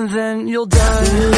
and then you'll die.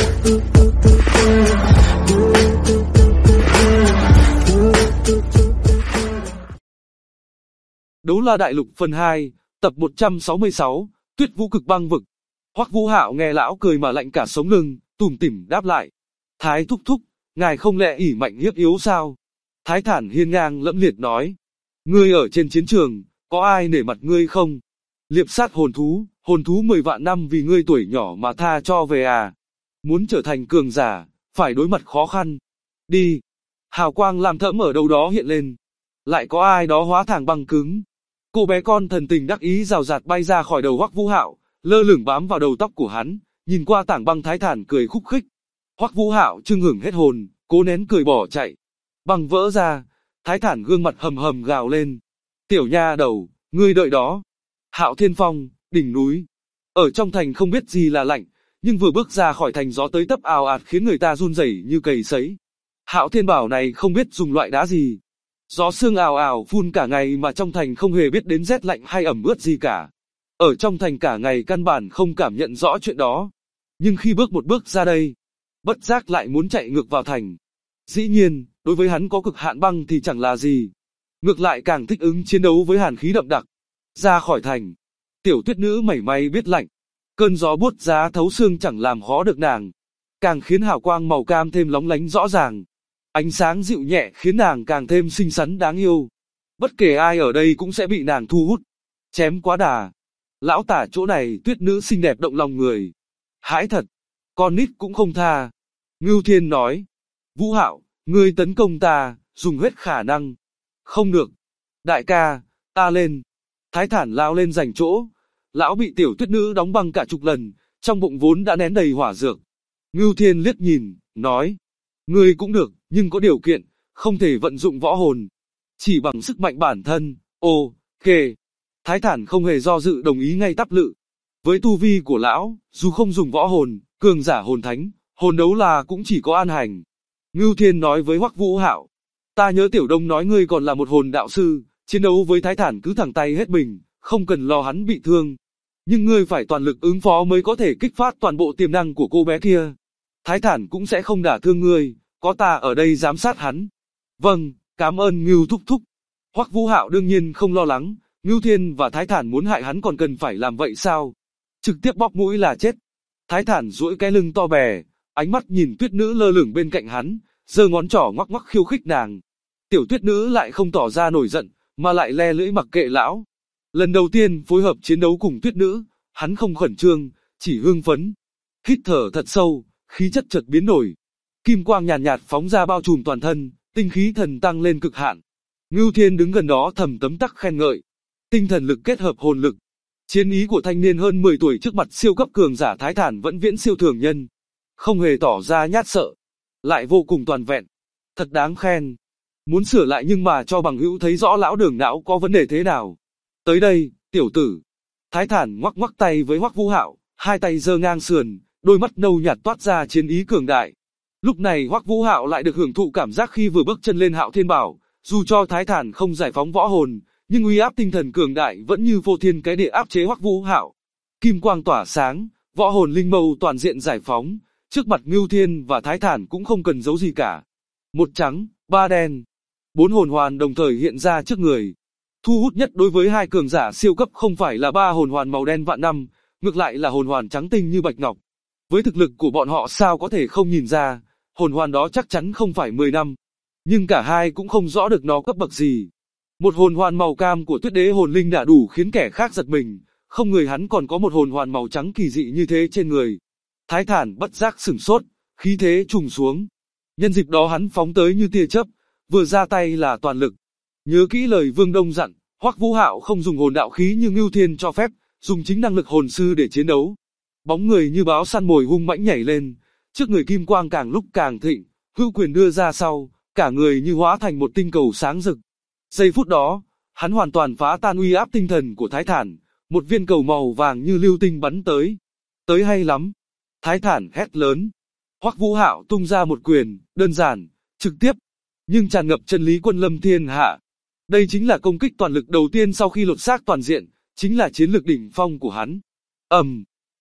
Đấu La Đại Lục phần 2, tập 166, Tuyết Vũ Cực Băng Vực. Hoắc Vũ Hạo nghe lão cười mà lạnh cả sống lưng, tủm tỉm đáp lại. Thái thúc thúc, ngài không lẽ ỷ mạnh hiếp yếu sao? Thái Thản hiên ngang lẫm liệt nói. Ngươi ở trên chiến trường, có ai nể mặt ngươi không? Liệp sát hồn thú 10 vạn năm vì ngươi tuổi nhỏ mà tha cho về à? Muốn trở thành cường giả, phải đối mặt khó khăn. Đi. Hào quang làm thẫm ở đâu đó hiện lên. Lại có ai đó hóa thành băng cứng. Cô bé con thần tình đắc ý rào rạt bay ra khỏi đầu Hoắc Vũ Hạo, lơ lửng bám vào đầu tóc của hắn, nhìn qua tảng băng. Thái Thản cười khúc khích. Hoắc Vũ Hạo chưng hửng hết hồn, cố nén cười bỏ chạy. Băng vỡ ra, Thái Thản gương mặt hầm hầm gào lên. Tiểu nha đầu, ngươi đợi đó. Hạo Thiên Phong, đỉnh núi. Ở trong thành không biết gì là lạnh, nhưng vừa bước ra khỏi thành gió tới tấp ào ạt khiến người ta run rẩy như cầy sấy. Hạo Thiên Bảo này không biết dùng loại đá gì. Gió sương ào ào phun cả ngày mà trong thành không hề biết đến rét lạnh hay ẩm ướt gì cả. Ở trong thành cả ngày căn bản không cảm nhận rõ chuyện đó. Nhưng khi bước một bước ra đây, bất giác lại muốn chạy ngược vào thành. Dĩ nhiên, đối với hắn có cực hạn băng thì chẳng là gì. Ngược lại càng thích ứng chiến đấu với hàn khí đậm đặc. Ra khỏi thành, tiểu tuyết nữ mảy may biết lạnh. Cơn gió buốt giá thấu xương chẳng làm khó được nàng. Càng khiến hào quang màu cam thêm lóng lánh rõ ràng. Ánh sáng dịu nhẹ khiến nàng càng thêm xinh xắn đáng yêu. Bất kể ai ở đây cũng sẽ bị nàng thu hút. Chém quá đà. Lão tả chỗ này tuyết nữ xinh đẹp động lòng người. Hãi thật. Con nít cũng không tha. Ngưu Thiên nói. Vũ Hạo, ngươi tấn công ta, dùng hết khả năng. Không được. Đại ca, ta lên. Thái Thản lao lên giành chỗ. Lão bị tiểu tuyết nữ đóng băng cả chục lần, trong bụng vốn đã nén đầy hỏa dược. Ngưu Thiên liếc nhìn, nói. Ngươi cũng được, nhưng có điều kiện, không thể vận dụng võ hồn. Chỉ bằng sức mạnh bản thân, ok. Thái Thản không hề do dự đồng ý ngay tắp lự. Với tu vi của lão, dù không dùng võ hồn, cường giả hồn thánh, hồn đấu là cũng chỉ có an hành. Ngưu Thiên nói với Hoắc Vũ Hạo. Ta nhớ Tiểu Đông nói ngươi còn là một hồn đạo sư, chiến đấu với Thái Thản cứ thẳng tay hết mình, không cần lo hắn bị thương. Nhưng ngươi phải toàn lực ứng phó mới có thể kích phát toàn bộ tiềm năng của cô bé kia. Thái Thản cũng sẽ không đả thương ngươi, có ta ở đây giám sát hắn. Vâng, cảm ơn Ngưu thúc thúc. Hoắc Vũ Hạo đương nhiên không lo lắng, Ngưu Thiên và Thái Thản muốn hại hắn còn cần phải làm vậy sao? Trực tiếp bóp mũi là chết. Thái Thản duỗi cái lưng to bè, ánh mắt nhìn tuyết nữ lơ lửng bên cạnh hắn, giơ ngón trỏ ngoắc ngoắc khiêu khích nàng. Tiểu tuyết nữ lại không tỏ ra nổi giận, mà lại le lưỡi mặc kệ lão. Lần đầu tiên phối hợp chiến đấu cùng tuyết nữ, hắn không khẩn trương, chỉ hưng phấn. Hít thở thật sâu, khí chất chợt biến đổi. Kim quang nhàn nhạt phóng ra bao trùm toàn thân, tinh khí thần tăng lên cực hạn. Ngưu Thiên đứng gần đó thầm tấm tắc khen ngợi. Tinh thần lực kết hợp hồn lực. Chiến ý của thanh niên hơn 10 tuổi trước mặt siêu cấp cường giả Thái Thản vẫn viễn siêu thường nhân. Không hề tỏ ra nhát sợ. Lại vô cùng toàn vẹn. Thật đáng khen. Muốn sửa lại nhưng mà cho bằng hữu thấy rõ lão đường não có vấn đề thế nào. Tới đây, tiểu tử. Thái Thản ngoắc ngoắc tay với Hoắc Vũ Hạo, hai tay giơ ngang sườn, đôi mắt nâu nhạt toát ra chiến ý cường đại. Lúc này Hoắc Vũ Hạo lại được hưởng thụ cảm giác khi vừa bước chân lên Hạo Thiên Bảo, dù cho Thái Thản không giải phóng võ hồn, nhưng uy áp tinh thần cường đại vẫn như vô thiên cái địa áp chế Hoắc Vũ Hạo. Kim quang tỏa sáng, võ hồn linh mâu toàn diện giải phóng, trước mặt Ngưu Thiên và Thái Thản cũng không cần giấu gì cả. Một trắng, ba đen, 4 hồn hoàn đồng thời hiện ra trước người. Thu hút nhất đối với hai cường giả siêu cấp không phải là 3 hồn hoàn màu đen vạn năm, ngược lại là hồn hoàn trắng tinh như bạch ngọc. Với thực lực của bọn họ sao có thể không nhìn ra, hồn hoàn đó chắc chắn không phải 10 năm. Nhưng cả hai cũng không rõ được nó cấp bậc gì. Một hồn hoàn màu cam của Tuyết Đế hồn linh đã đủ khiến kẻ khác giật mình, không ngờ hắn còn có một hồn hoàn màu trắng kỳ dị như thế trên người. Thái Thản bất giác sửng sốt, khí thế trùng xuống. Nhân dịp đó hắn phóng tới như tia chớp, vừa ra tay là toàn lực. Nhớ kỹ lời Vương Đông dặn, Hoắc Vũ Hạo không dùng hồn đạo khí như Ngưu Thiên cho phép, dùng chính năng lực hồn sư để chiến đấu. Bóng người như báo săn mồi hung mãnh nhảy lên, trước người kim quang càng lúc càng thịnh, hữu quyền đưa ra sau, cả người như hóa thành một tinh cầu sáng rực. Giây phút đó, hắn hoàn toàn phá tan uy áp tinh thần của Thái Thản, một viên cầu màu vàng như lưu tinh bắn tới. Tới hay lắm. Thái Thản hét lớn. Hoắc Vũ Hạo tung ra một quyền, đơn giản, trực tiếp, nhưng tràn ngập chân lý quân lâm thiên hạ. Đây chính là công kích toàn lực đầu tiên sau khi lột xác toàn diện, chính là chiến lược đỉnh phong của hắn.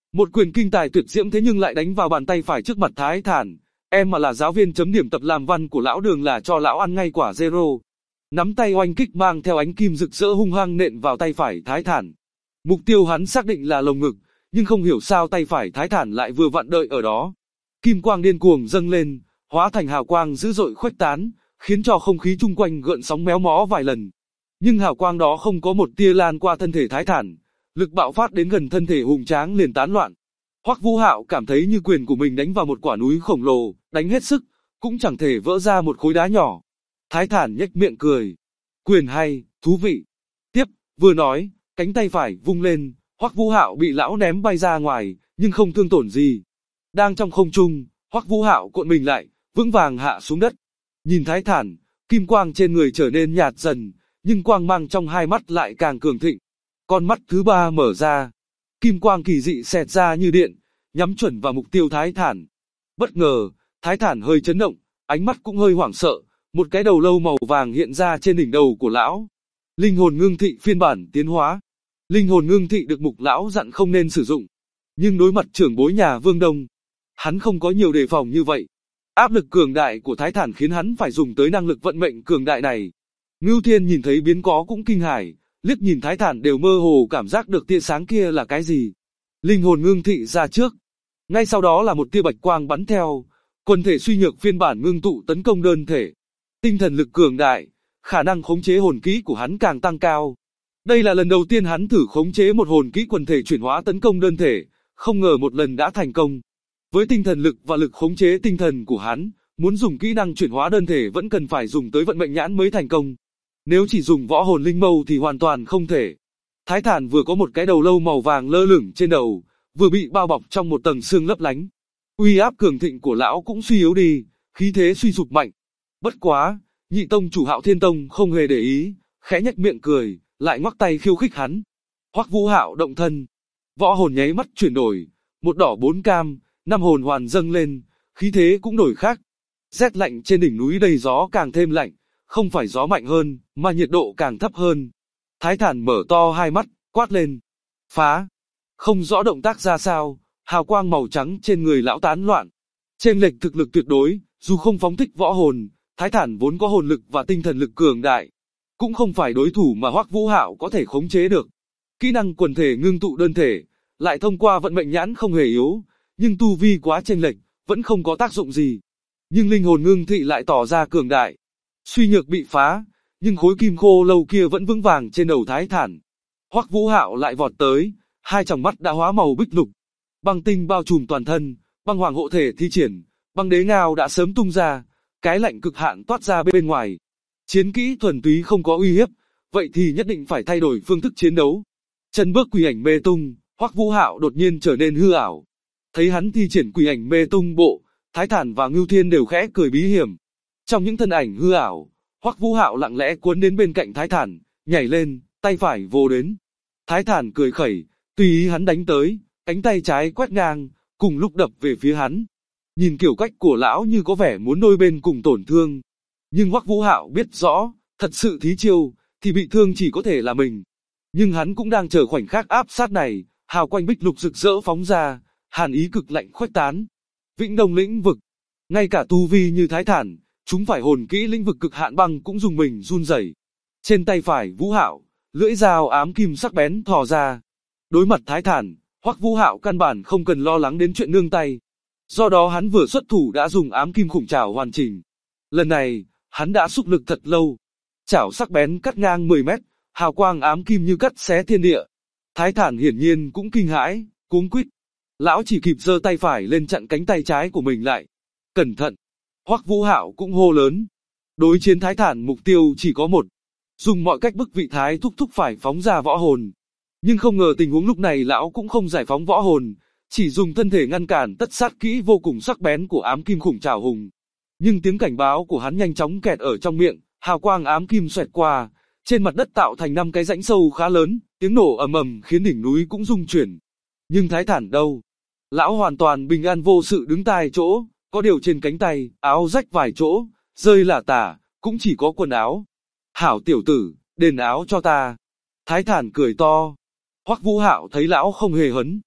Một quyền kinh tài tuyệt diễm thế nhưng lại đánh vào bàn tay phải trước mặt Thái Thản. Em mà là giáo viên chấm điểm tập làm văn của lão Đường là cho lão ăn ngay quả zero. Nắm tay oanh kích mang theo ánh kim rực rỡ hung hăng nện vào tay phải Thái Thản. Mục tiêu hắn xác định là lồng ngực, nhưng không hiểu sao tay phải Thái Thản lại vừa vặn đợi ở đó. Kim quang điên cuồng dâng lên, hóa thành hào quang dữ dội khuếch tán, khiến cho không khí chung quanh gợn sóng méo mó vài lần. Nhưng hào quang đó không có một tia lan qua thân thể Thái Thản, lực bạo phát đến gần thân thể hùng tráng liền tán loạn. Hoắc Vũ Hạo cảm thấy như quyền của mình đánh vào một quả núi khổng lồ, đánh hết sức, cũng chẳng thể vỡ ra một khối đá nhỏ. Thái Thản nhếch miệng cười. Quyền hay, thú vị. Tiếp, vừa nói, cánh tay phải vung lên, Hoắc Vũ Hạo bị lão ném bay ra ngoài, nhưng không thương tổn gì. Đang trong không trung, Hoắc Vũ Hạo cuộn mình lại, vững vàng hạ xuống đất. Nhìn Thái Thản, kim quang trên người trở nên nhạt dần, nhưng quang mang trong hai mắt lại càng cường thịnh. Con mắt thứ ba mở ra, kim quang kỳ dị xẹt ra như điện, nhắm chuẩn vào mục tiêu Thái Thản. Bất ngờ, Thái Thản hơi chấn động, ánh mắt cũng hơi hoảng sợ, một cái đầu lâu màu vàng hiện ra trên đỉnh đầu của lão. Linh hồn ngưng thị phiên bản tiến hóa. Linh hồn ngưng thị được Mục lão dặn không nên sử dụng, nhưng đối mặt trưởng bối nhà Vương Đông, hắn không có nhiều đề phòng như vậy. Áp lực cường đại của Thái Thản khiến hắn phải dùng tới năng lực vận mệnh cường đại này. Ngưu Thiên nhìn thấy biến cố cũng kinh hãi, liếc nhìn Thái Thản đều mơ hồ cảm giác được tia sáng kia là cái gì. Linh hồn ngưng thị ra trước, ngay sau đó là một tia bạch quang bắn theo, quần thể suy nhược phiên bản ngưng tụ tấn công đơn thể. Tinh thần lực cường đại, khả năng khống chế hồn kỹ của hắn càng tăng cao. Đây là lần đầu tiên hắn thử khống chế một hồn kỹ quần thể chuyển hóa tấn công đơn thể, không ngờ một lần đã thành công. Với tinh thần lực và lực khống chế tinh thần của hắn, muốn dùng kỹ năng chuyển hóa đơn thể vẫn cần phải dùng tới vận mệnh nhãn mới thành công. Nếu chỉ dùng võ hồn linh mâu thì hoàn toàn không thể. Thái Thản vừa có một cái đầu lâu màu vàng lơ lửng trên đầu, vừa bị bao bọc trong một tầng sương lấp lánh. Uy áp cường thịnh của lão cũng suy yếu đi, khí thế suy sụp mạnh. Bất quá, nhị tông chủ Hạo Thiên Tông không hề để ý, khẽ nhếch miệng cười, lại ngoắc tay khiêu khích hắn. Hoắc Vũ Hạo động thân, võ hồn nháy mắt chuyển đổi, một đỏ bốn cam, năm hồn hoàn dâng lên, khí thế cũng đổi khác. Rét lạnh trên đỉnh núi đầy gió càng thêm lạnh, không phải gió mạnh hơn, mà nhiệt độ càng thấp hơn. Thái Thản mở to hai mắt, quát lên. Phá! Không rõ động tác ra sao, hào quang màu trắng trên người lão tán loạn. Chênh lệch thực lực tuyệt đối, dù không phóng thích võ hồn, Thái Thản vốn có hồn lực và tinh thần lực cường đại, cũng không phải đối thủ mà Hoắc Vũ Hạo có thể khống chế được. Kỹ năng quần thể ngưng tụ đơn thể, lại thông qua vận mệnh nhãn không hề yếu, nhưng tu vi quá chênh lệch, vẫn không có tác dụng gì. Nhưng linh hồn ngưng thị lại tỏ ra cường đại. Suy nhược bị phá, nhưng khối kim khô lâu kia vẫn vững vàng trên đầu Thái Thản. Hoắc Vũ Hạo lại vọt tới, hai tròng mắt đã hóa màu bích lục. Băng tinh bao trùm toàn thân, băng hoàng hộ thể thi triển, băng đế ngao đã sớm tung ra, cái lạnh cực hạn toát ra bên ngoài. Chiến kỹ thuần túy không có uy hiếp, vậy thì nhất định phải thay đổi phương thức chiến đấu. Chân bước quỷ ảnh mê tung, Hoắc Vũ Hạo đột nhiên trở nên hư ảo. Thấy hắn thi triển quỷ ảnh mê tung bộ, Thái Thản và Ngưu Thiên đều khẽ cười bí hiểm. Trong những thân ảnh hư ảo, Hoắc Vũ Hạo lặng lẽ cuốn đến bên cạnh Thái Thản, nhảy lên, tay phải vồ đến. Thái Thản cười khẩy, tùy ý hắn đánh tới, cánh tay trái quét ngang, cùng lúc đập về phía hắn. Nhìn kiểu cách của lão như có vẻ muốn đôi bên cùng tổn thương. Nhưng Hoắc Vũ Hạo biết rõ, thật sự thí chiêu, thì bị thương chỉ có thể là mình. Nhưng hắn cũng đang chờ khoảnh khắc áp sát này, hào quang bích lục rực rỡ phóng ra, hàn ý cực lạnh khuếch tán. Vĩnh Đông lĩnh vực, ngay cả tu vi như Thái Thản, chúng phải hồn kỹ lĩnh vực cực hạn băng cũng dùng mình run rẩy. Trên tay phải Vũ Hạo, lưỡi dao ám kim sắc bén thò ra. Đối mặt Thái Thản, Hoắc Vũ Hạo căn bản không cần lo lắng đến chuyện nương tay. Do đó hắn vừa xuất thủ đã dùng ám kim khủng trảo hoàn chỉnh. Lần này, hắn đã xúc lực thật lâu. Chảo sắc bén cắt ngang 10 mét, hào quang ám kim như cắt xé thiên địa. Thái Thản hiển nhiên cũng kinh hãi, cuống quýt. Lão chỉ kịp giơ tay phải lên chặn cánh tay trái của mình lại. Cẩn thận! Hoắc Vũ Hạo cũng hô lớn. Đối chiến Thái Thản mục tiêu chỉ có một. Dùng mọi cách bức vị Thái thúc thúc phải phóng ra võ hồn. Nhưng không ngờ tình huống lúc này lão cũng không giải phóng võ hồn, chỉ dùng thân thể ngăn cản tất sát kỹ vô cùng sắc bén của ám kim khủng trảo hùng. Nhưng tiếng cảnh báo của hắn nhanh chóng kẹt ở trong miệng, hào quang ám kim xoẹt qua, trên mặt đất tạo thành 5 cái rãnh sâu khá lớn, tiếng nổ ầm ầm khiến đỉnh núi cũng rung chuyển. Nhưng Thái Thản đâu? Lão hoàn toàn bình an vô sự đứng tại chỗ, có điều trên cánh tay, áo rách vài chỗ, rơi lả tả, cũng chỉ có quần áo. Hảo tiểu tử, đền áo cho ta. Thái Thản cười to. Hoắc Vũ Hạo thấy lão không hề hấn.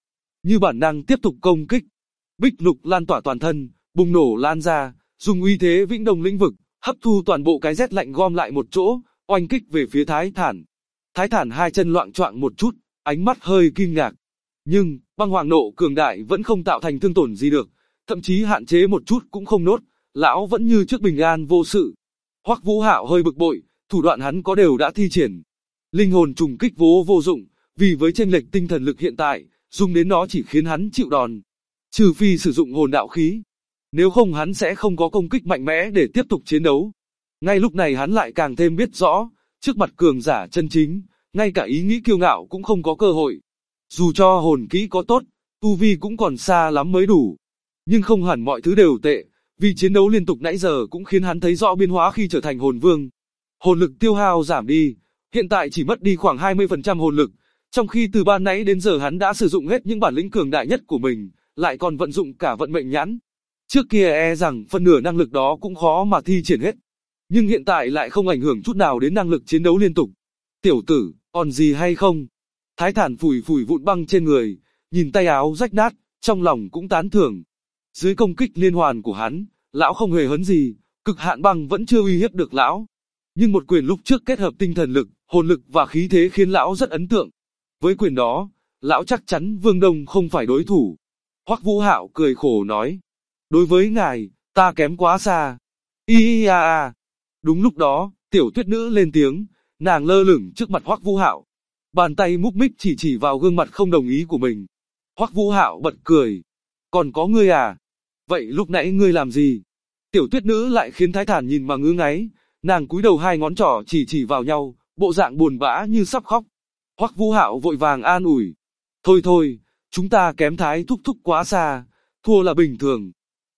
như bản năng tiếp tục công kích. Bích lục lan tỏa toàn thân, bùng nổ lan ra, dùng uy thế Vĩnh Đông lĩnh vực, hấp thu toàn bộ cái rét lạnh gom lại một chỗ, oanh kích về phía Thái Thản. Thái Thản hai chân loạng choạng một chút, ánh mắt hơi kinh ngạc. Nhưng, băng hoàng nộ cường đại vẫn không tạo thành thương tổn gì được, thậm chí hạn chế một chút cũng không nốt, lão vẫn như trước bình an vô sự. Hoắc Vũ Hạo hơi bực bội, thủ đoạn hắn có đều đã thi triển. Linh hồn trùng kích vô dụng, vì với chênh lệch tinh thần lực hiện tại, dùng đến nó chỉ khiến hắn chịu đòn. Trừ phi sử dụng hồn đạo khí, nếu không hắn sẽ không có công kích mạnh mẽ để tiếp tục chiến đấu. Ngay lúc này hắn lại càng thêm biết rõ, trước mặt cường giả chân chính, ngay cả ý nghĩ kiêu ngạo cũng không có cơ hội. Dù cho hồn kỹ có tốt, tu vi cũng còn xa lắm mới đủ. Nhưng không hẳn mọi thứ đều tệ, vì chiến đấu liên tục nãy giờ cũng khiến hắn thấy rõ biến hóa khi trở thành hồn vương. Hồn lực tiêu hao giảm đi, hiện tại chỉ mất đi khoảng 20% hồn lực, trong khi từ ban nãy đến giờ hắn đã sử dụng hết những bản lĩnh cường đại nhất của mình, lại còn vận dụng cả vận mệnh nhãn. Trước kia rằng phần nửa năng lực đó cũng khó mà thi triển hết, nhưng hiện tại lại không ảnh hưởng chút nào đến năng lực chiến đấu liên tục. Tiểu tử, còn gì hay không? Thái Thản phủi vụn băng trên người, nhìn tay áo rách nát, trong lòng cũng tán thưởng. Dưới công kích liên hoàn của hắn, lão không hề hấn gì, cực hạn băng vẫn chưa uy hiếp được lão. Nhưng một quyền lúc trước kết hợp tinh thần lực, hồn lực và khí thế khiến lão rất ấn tượng. Với quyền đó, lão chắc chắn Vương Đông không phải đối thủ. Hoắc Vũ Hạo cười khổ nói, đối với ngài, ta kém quá xa. Đúng lúc đó, tiểu tuyết nữ lên tiếng, nàng lơ lửng trước mặt Hoắc Vũ Hạo. Bàn tay múc mích chỉ vào gương mặt không đồng ý của mình. Hoắc Vũ Hạo bật cười. Còn có ngươi à? Vậy lúc nãy ngươi làm gì? Tiểu tuyết nữ lại khiến Thái Thản nhìn mà ngứa ngáy. Nàng cúi đầu hai ngón trỏ chỉ vào nhau, bộ dạng buồn bã như sắp khóc. Hoắc Vũ Hạo vội vàng an ủi. Thôi, chúng ta kém Thái thúc thúc quá xa, thua là bình thường.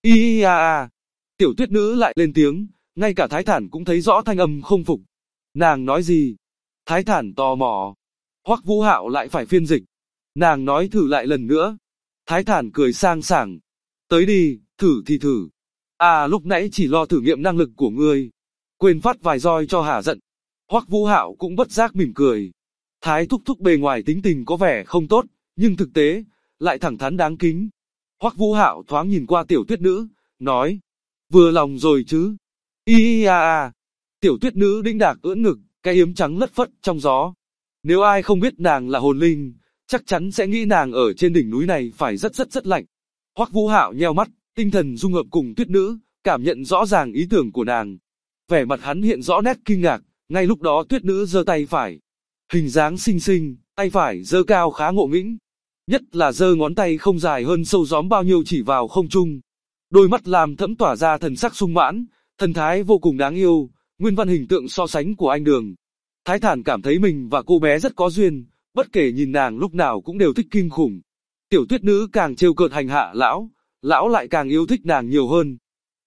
Tiểu tuyết nữ lại lên tiếng, ngay cả Thái Thản cũng thấy rõ thanh âm không phục. Nàng nói gì? Thái Thản tò mò. Hoắc Vũ Hạo lại phải phiên dịch. Nàng nói thử lại lần nữa. Thái Thản cười sang sảng. Tới đi, thử thì thử. Lúc nãy chỉ lo thử nghiệm năng lực của ngươi, quên phát vài roi cho hả giận. Hoắc Vũ Hạo cũng bất giác mỉm cười. Thái thúc thúc bề ngoài tính tình có vẻ không tốt, nhưng thực tế lại thẳng thắn đáng kính. Hoắc Vũ Hạo thoáng nhìn qua tiểu tuyết nữ, nói, vừa lòng rồi chứ? Tiểu tuyết nữ đĩnh đạc ưỡn ngực, cái yếm trắng lất phất trong gió. Nếu ai không biết nàng là hồn linh, chắc chắn sẽ nghĩ nàng ở trên đỉnh núi này phải rất lạnh. Hoắc Vũ Hạo nheo mắt, tinh thần dung hợp cùng tuyết nữ, cảm nhận rõ ràng ý tưởng của nàng. Vẻ mặt hắn hiện rõ nét kinh ngạc, ngay lúc đó tuyết nữ giơ tay phải. Hình dáng xinh xinh, tay phải giơ cao khá ngộ nghĩnh. Nhất là giơ ngón tay không dài hơn sâu gióm bao nhiêu chỉ vào không trung. Đôi mắt làm thẫm tỏa ra thần sắc sung mãn, thần thái vô cùng đáng yêu, nguyên văn hình tượng so sánh của anh Đường. Thái Thản cảm thấy mình và cô bé rất có duyên, bất kể nhìn nàng lúc nào cũng đều thích kinh khủng. Tiểu tuyết nữ càng trêu cợt hành hạ lão lại càng yêu thích nàng nhiều hơn.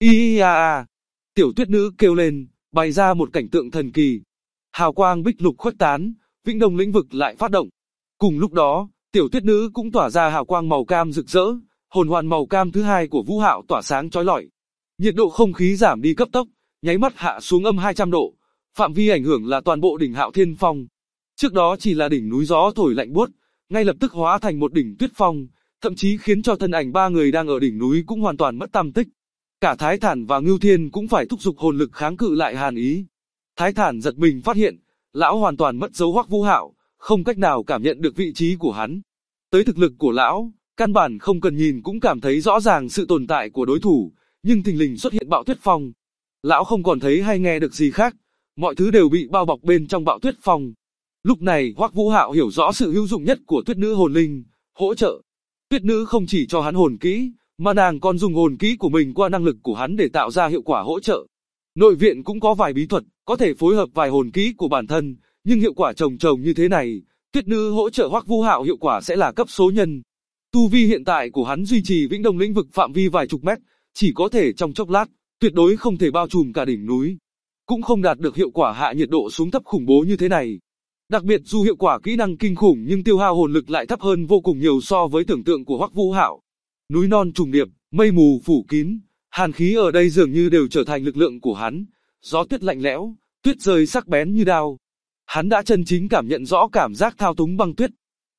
Tiểu tuyết nữ kêu lên, bày ra một cảnh tượng thần kỳ. Hào quang bích lục khuếch tán, Vĩnh Đông lĩnh vực lại phát động. Cùng lúc đó, tiểu tuyết nữ cũng tỏa ra hào quang màu cam rực rỡ, hồn hoàn màu cam thứ hai của Vũ Hạo tỏa sáng chói lọi. Nhiệt độ không khí giảm đi cấp tốc, nháy mắt hạ xuống âm 200 độ. Phạm vi ảnh hưởng là toàn bộ đỉnh Hạo Thiên Phong. Trước đó chỉ là đỉnh núi gió thổi lạnh buốt, ngay lập tức hóa thành một đỉnh tuyết phong, thậm chí khiến cho thân ảnh ba người đang ở đỉnh núi cũng hoàn toàn mất tăm tích. Cả Thái Thản và Ngưu Thiên cũng phải thúc giục hồn lực kháng cự lại hàn ý. Thái Thản giật mình phát hiện, lão hoàn toàn mất dấu Hoắc Vũ Hạo, không cách nào cảm nhận được vị trí của hắn. Tới thực lực của lão, căn bản không cần nhìn cũng cảm thấy rõ ràng sự tồn tại của đối thủ, nhưng thình lình xuất hiện bạo tuyết phong. Lão không còn thấy hay nghe được gì khác, mọi thứ đều bị bao bọc bên trong bạo tuyết phong. Lúc này Hoắc Vũ Hạo hiểu rõ sự hữu dụng nhất của tuyết nữ hồn linh, hỗ trợ. Tuyết nữ không chỉ cho hắn hồn kỹ, mà nàng còn dùng hồn kỹ của mình qua năng lực của hắn để tạo ra hiệu quả hỗ trợ. Nội viện cũng có vài bí thuật, có thể phối hợp vài hồn kỹ của bản thân, nhưng hiệu quả chồng như thế này, tuyết nữ hỗ trợ Hoắc Vũ Hạo hiệu quả sẽ là cấp số nhân. Tu vi hiện tại của hắn duy trì Vĩnh Đông lĩnh vực phạm vi vài chục mét, chỉ có thể trong chốc lát, tuyệt đối không thể bao trùm cả đỉnh núi. Cũng không đạt được hiệu quả hạ nhiệt độ xuống thấp khủng bố như thế này. Đặc biệt dù hiệu quả kỹ năng kinh khủng nhưng tiêu hao hồn lực lại thấp hơn vô cùng nhiều so với tưởng tượng của Hoắc Vũ Hạo. Núi non trùng điệp, mây mù phủ kín, hàn khí ở đây dường như đều trở thành lực lượng của hắn. Gió tuyết lạnh lẽo, tuyết rơi sắc bén như đao. Hắn đã chân chính cảm nhận rõ cảm giác thao túng băng tuyết.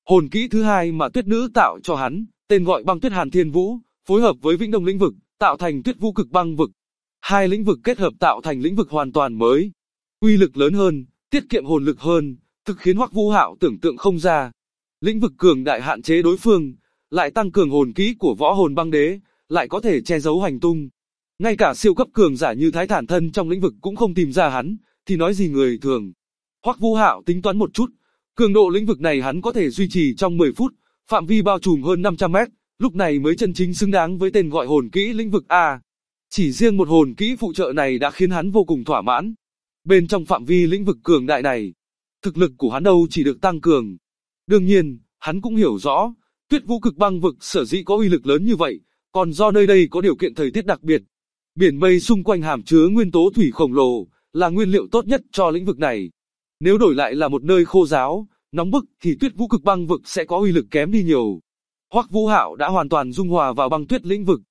Hồn kỹ thứ hai mà Tuyết Nữ tạo cho hắn, tên gọi Băng Tuyết Hàn Thiên Vũ, phối hợp với Vĩnh Đông lĩnh vực, tạo thành Tuyết Vũ Cực Băng vực. Hai lĩnh vực kết hợp tạo thành lĩnh vực hoàn toàn mới, uy lực lớn hơn, tiết kiệm hồn lực hơn, thực khiến Hoắc Vũ Hạo tưởng tượng không ra. Lĩnh vực cường đại hạn chế đối phương, lại tăng cường hồn kỹ của Võ Hồn Băng Đế, lại có thể che giấu hành tung. Ngay cả siêu cấp cường giả như Thái Thản thân trong lĩnh vực cũng không tìm ra hắn, thì nói gì người thường. Hoắc Vũ Hạo tính toán một chút, cường độ lĩnh vực này hắn có thể duy trì trong 10 phút, phạm vi bao trùm hơn 500 mét, lúc này mới chân chính xứng đáng với tên gọi hồn kỹ lĩnh vực A. Chỉ riêng một hồn kỹ phụ trợ này đã khiến hắn vô cùng thỏa mãn. Bên trong phạm vi lĩnh vực cường đại này, thực lực của hắn đâu chỉ được tăng cường. Đương nhiên, hắn cũng hiểu rõ, Tuyết Vũ Cực Băng vực sở dĩ có uy lực lớn như vậy, còn do nơi đây có điều kiện thời tiết đặc biệt. Biển mây xung quanh hàm chứa nguyên tố thủy khổng lồ, là nguyên liệu tốt nhất cho lĩnh vực này. Nếu đổi lại là một nơi khô ráo, nóng bức thì Tuyết Vũ Cực Băng vực sẽ có uy lực kém đi nhiều. Hoắc Vũ Hạo đã hoàn toàn dung hòa vào băng tuyết lĩnh vực.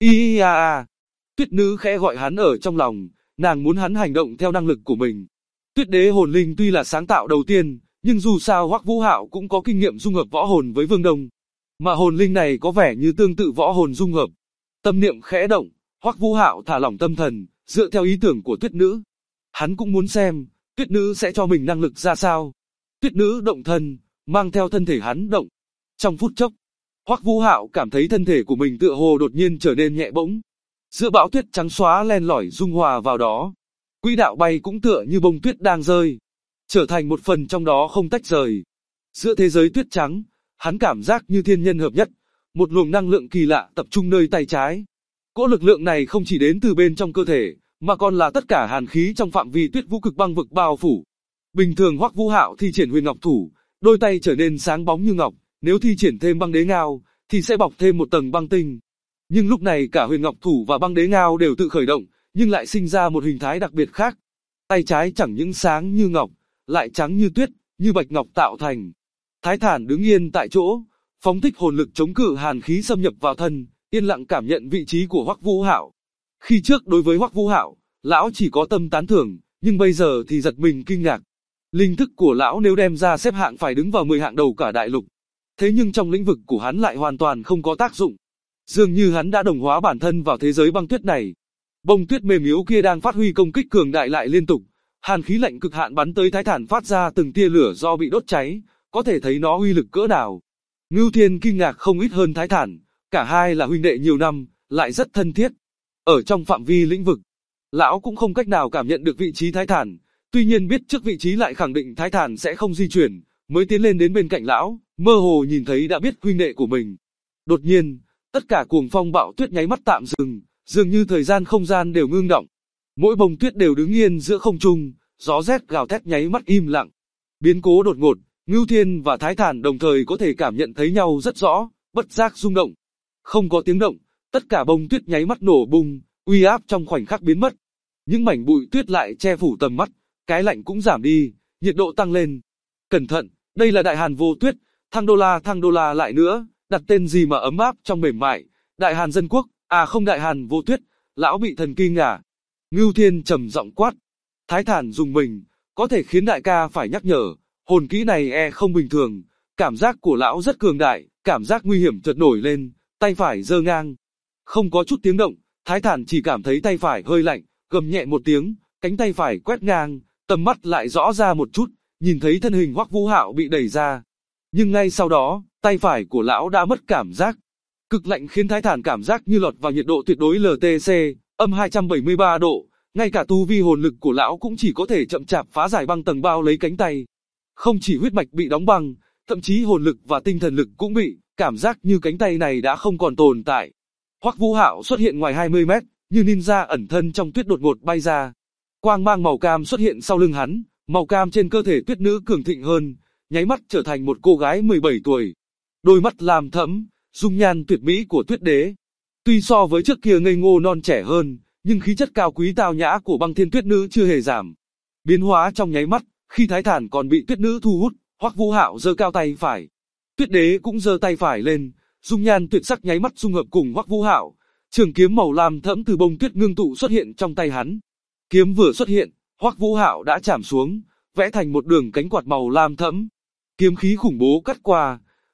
Tuyết Nữ khẽ gọi hắn ở trong lòng, nàng muốn hắn hành động theo năng lực của mình. Tuyết Đế hồn linh tuy là sáng tạo đầu tiên, nhưng dù sao Hoắc Vũ Hạo cũng có kinh nghiệm dung hợp võ hồn với Vương Đông, mà hồn linh này có vẻ như tương tự võ hồn dung hợp. Tâm niệm khẽ động, Hoắc Vũ Hạo thả lỏng tâm thần, dựa theo ý tưởng của Tuyết Nữ. Hắn cũng muốn xem, Tuyết Nữ sẽ cho mình năng lực ra sao. Tuyết Nữ động thân, mang theo thân thể hắn động. Trong phút chốc, Hoắc Vũ Hạo cảm thấy thân thể của mình tựa hồ đột nhiên trở nên nhẹ bỗng. Giữa bão tuyết trắng xóa len lỏi dung hòa vào đó, quỹ đạo bay cũng tựa như bông tuyết đang rơi, trở thành một phần trong đó không tách rời. Giữa thế giới tuyết trắng, hắn cảm giác như thiên nhân hợp nhất, một luồng năng lượng kỳ lạ tập trung nơi tay trái. Cỗ lực lượng này không chỉ đến từ bên trong cơ thể, mà còn là tất cả hàn khí trong phạm vi Tuyết Vũ Cực Băng vực bao phủ. Bình thường Hoắc Vũ Hạo thi triển Huyền Ngọc Thủ, đôi tay trở nên sáng bóng như ngọc, nếu thi triển thêm Băng Đế Ngao, thì sẽ bọc thêm một tầng băng tinh. Nhưng lúc này cả Huyền Ngọc Thủ và Băng Đế Ngao đều tự khởi động, nhưng lại sinh ra một hình thái đặc biệt khác. Tay trái chẳng những sáng như ngọc, lại trắng như tuyết, như bạch ngọc tạo thành. Thái Thản đứng yên tại chỗ, phóng thích hồn lực chống cự hàn khí xâm nhập vào thân, yên lặng cảm nhận vị trí của Hoắc Vũ Hạo. Khi trước đối với Hoắc Vũ Hạo, lão chỉ có tâm tán thưởng, nhưng bây giờ thì giật mình kinh ngạc. Linh thức của lão nếu đem ra xếp hạng phải đứng vào 10 hạng đầu cả đại lục. Thế nhưng trong lĩnh vực của hắn lại hoàn toàn không có tác dụng. Dường như hắn đã đồng hóa bản thân vào thế giới băng tuyết này. Bông tuyết mềm yếu kia đang phát huy công kích cường đại lại liên tục. Hàn khí lạnh cực hạn bắn tới Thái Thản phát ra từng tia lửa do bị đốt cháy, có thể thấy nó uy lực cỡ nào. Ngưu Thiên kinh ngạc không ít hơn Thái Thản, cả hai là huynh đệ nhiều năm, lại rất thân thiết. Ở trong phạm vi lĩnh vực, lão cũng không cách nào cảm nhận được vị trí Thái Thản, tuy nhiên biết trước vị trí lại khẳng định Thái Thản sẽ không di chuyển, mới tiến lên đến bên cạnh lão, mơ hồ nhìn thấy đã biết huynh đệ của mình. Đột nhiên, tất cả cuồng phong bão tuyết nháy mắt tạm dừng, dường như thời gian không gian đều ngưng động. Mỗi bông tuyết đều đứng yên giữa không trung, gió rét gào thét nháy mắt im lặng. Biến cố đột ngột, Ngưu Thiên và Thái Thản đồng thời có thể cảm nhận thấy nhau rất rõ, bất giác rung động. Không có tiếng động, tất cả bông tuyết nháy mắt nổ bung, uy áp trong khoảnh khắc biến mất. Những mảnh bụi tuyết lại che phủ tầm mắt, cái lạnh cũng giảm đi, nhiệt độ tăng lên. Cẩn thận, đây là Đại Hàn Vô Tuyết, thăng đô la lại nữa, đặt tên gì mà ấm áp trong mềm mại, Đại Hàn Dân Quốc, à không Đại Hàn Vô Tuyết, lão bị thần kinh à. Ngưu Thiên trầm giọng quát. Thái Thản dùng mình, có thể khiến đại ca phải nhắc nhở, hồn kỹ này không bình thường, cảm giác của lão rất cường đại, cảm giác nguy hiểm chợt nổi lên, tay phải giơ ngang. Không có chút tiếng động, Thái Thản chỉ cảm thấy tay phải hơi lạnh, gầm nhẹ một tiếng, cánh tay phải quét ngang, tầm mắt lại rõ ra một chút, nhìn thấy thân hình Hoắc Vũ Hạo bị đẩy ra. Nhưng ngay sau đó, tay phải của lão đã mất cảm giác. Cực lạnh khiến Thái Thản cảm giác như lọt vào nhiệt độ tuyệt đối LTC, âm 273 độ, ngay cả tu vi hồn lực của lão cũng chỉ có thể chậm chạp phá giải băng tầng bao lấy cánh tay. Không chỉ huyết mạch bị đóng băng, thậm chí hồn lực và tinh thần lực cũng bị, cảm giác như cánh tay này đã không còn tồn tại. Hoắc Vũ Hạo xuất hiện ngoài 20 mét, như ninja ẩn thân trong tuyết đột ngột bay ra. Quang mang màu cam xuất hiện sau lưng hắn, màu cam trên cơ thể Tuyết Nữ cường thịnh hơn, nháy mắt trở thành một cô gái 17 tuổi. Đôi mắt lam thẫm, dung nhan tuyệt mỹ của Tuyết Đế. Tuy so với trước kia ngây ngô non trẻ hơn, nhưng khí chất cao quý tao nhã của Băng Thiên Tuyết Nữ chưa hề giảm. Biến hóa trong nháy mắt, khi Thái Thản còn bị Tuyết Nữ thu hút, Hoắc Vũ Hạo giơ cao tay phải. Tuyết Đế cũng giơ tay phải lên, dung nhan tuyệt sắc nháy mắt dung hợp cùng Hoắc Vũ Hạo. Trường kiếm màu lam thẫm từ bông tuyết ngưng tụ xuất hiện trong tay hắn. Kiếm vừa xuất hiện, Hoắc Vũ Hạo đã chạm xuống, vẽ thành một đường cánh quạt màu lam thẫm. Kiếm khí khủng bố cắt qua,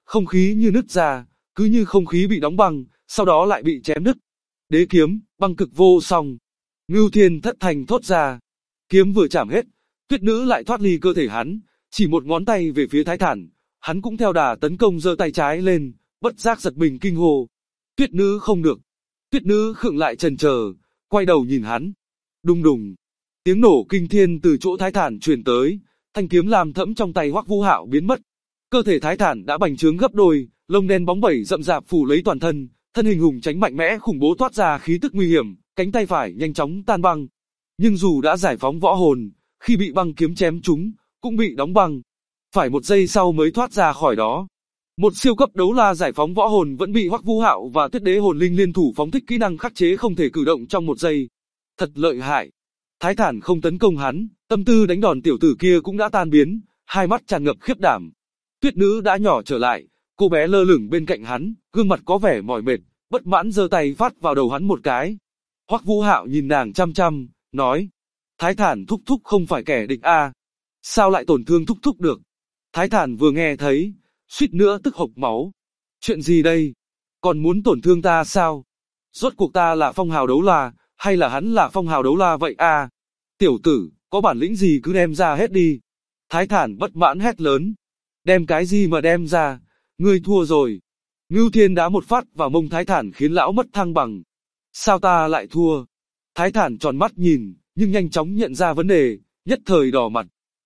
không khí như nứt ra, cứ như không khí bị đóng băng, sau đó lại bị chém đứt. Đế kiếm, băng cực vô song. Ngưu Thiên thất thành thốt ra. Kiếm vừa chạm hết, Tuyết Nữ lại thoát ly cơ thể hắn, chỉ một ngón tay về phía Thái Thản, hắn cũng theo đà tấn công giơ tay trái lên, bất giác giật mình kinh hô. Tuyết Nữ không được. Tuyết Nữ khựng lại chần chờ, quay đầu nhìn hắn. Đùng đùng, tiếng nổ kinh thiên từ chỗ Thái Thản truyền tới, thanh kiếm lam thẫm trong tay Hoắc Vũ Hạo biến mất. Cơ thể Thái Thản đã bành trướng gấp đôi, lông đen bóng bẩy rậm rạp phủ lấy toàn thân, thân hình hùng tránh mạnh mẽ khủng bố toát ra khí tức nguy hiểm, cánh tay phải nhanh chóng tan băng. Nhưng dù đã giải phóng võ hồn, khi bị băng kiếm chém trúng, cũng bị đóng băng. Phải một giây sau mới thoát ra khỏi đó. Một siêu cấp đấu la giải phóng võ hồn vẫn bị Hoắc Vũ Hạo và Tuyết Đế hồn linh liên thủ phóng thích kỹ năng khắc chế không thể cử động trong một giây. Thật lợi hại. Thái Thản không tấn công hắn, tâm tư đánh đòn tiểu tử kia cũng đã tan biến, hai mắt tràn ngập khiếp đảm. Tuyết Nữ đã nhỏ trở lại, cô bé lơ lửng bên cạnh hắn, gương mặt có vẻ mỏi mệt, bất mãn giơ tay phát vào đầu hắn một cái. Hoắc Vũ Hạo nhìn nàng chăm chăm, nói: Thái Thản thúc thúc không phải kẻ địch a, sao lại tổn thương thúc thúc được? Thái Thản vừa nghe thấy, suýt nữa tức hộc máu. Chuyện gì đây? Còn muốn tổn thương ta sao? Rốt cuộc ta là phong hào đấu la, hay là hắn là phong hào đấu la vậy a? Tiểu tử, có bản lĩnh gì cứ đem ra hết đi. Thái Thản bất mãn hét lớn. Đem cái gì mà đem ra, ngươi thua rồi. Ngưu Thiên đá một phát vào mông Thái Thản khiến lão mất thăng bằng. Sao ta lại thua? Thái Thản tròn mắt nhìn, nhưng nhanh chóng nhận ra vấn đề, nhất thời đỏ mặt.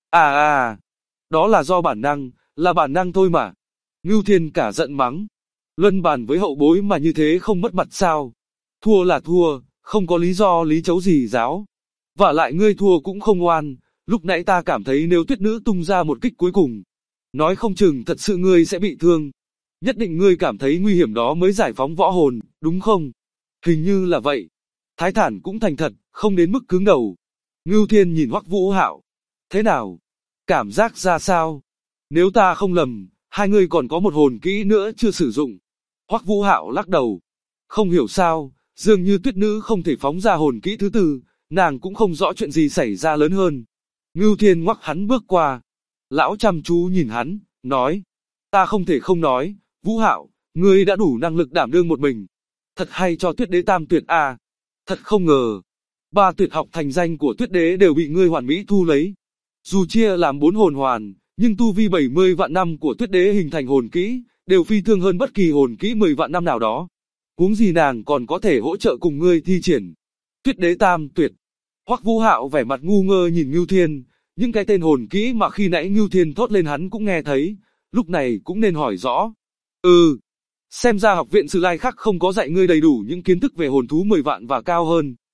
Đó là do bản năng, là bản năng thôi mà. Ngưu Thiên cả giận mắng. Luân bàn với hậu bối mà như thế không mất mặt sao? Thua là thua, không có lý do lý chấu gì giáo. Vả lại ngươi thua cũng không oan, lúc nãy ta cảm thấy nếu Tuyết Nữ tung ra một kích cuối cùng, nói không chừng thật sự ngươi sẽ bị thương. Nhất định ngươi cảm thấy nguy hiểm đó mới giải phóng võ hồn, đúng không? Hình như là vậy. Thái Thản cũng thành thật, không đến mức cứng đầu. Ngưu Thiên nhìn Hoắc Vũ Hạo. Thế nào? Cảm giác ra sao? Nếu ta không lầm, hai người còn có một hồn kỹ nữa chưa sử dụng. Hoắc Vũ Hạo lắc đầu. Không hiểu sao, dường như Tuyết Nữ không thể phóng ra hồn kỹ thứ tư, nàng cũng không rõ chuyện gì xảy ra lớn hơn. Ngưu Thiên ngoắc hắn bước qua. Lão chăm chú nhìn hắn, nói. Ta không thể không nói, Vũ Hạo, ngươi đã đủ năng lực đảm đương một mình. Thật hay cho Tuyết Đế tam tuyệt a. Thật không ngờ, 3 tuyệt học thành danh của Tuyết Đế đều bị ngươi hoàn mỹ thu lấy. Dù chia làm 4 hồn hoàn, nhưng tu vi 70 vạn năm của Tuyết Đế hình thành hồn kỹ, đều phi thường hơn bất kỳ hồn kỹ 10 vạn năm nào đó. Huống gì nàng còn có thể hỗ trợ cùng ngươi thi triển. Tuyết Đế tam tuyệt. Hoắc Vũ Hạo vẻ mặt ngu ngơ nhìn Ngưu Thiên, những cái tên hồn kỹ mà khi nãy Ngưu Thiên thốt lên hắn cũng nghe thấy, lúc này cũng nên hỏi rõ. Xem ra học viện Sử Lai khác không có dạy ngươi đầy đủ những kiến thức về hồn thú 10 vạn và cao hơn.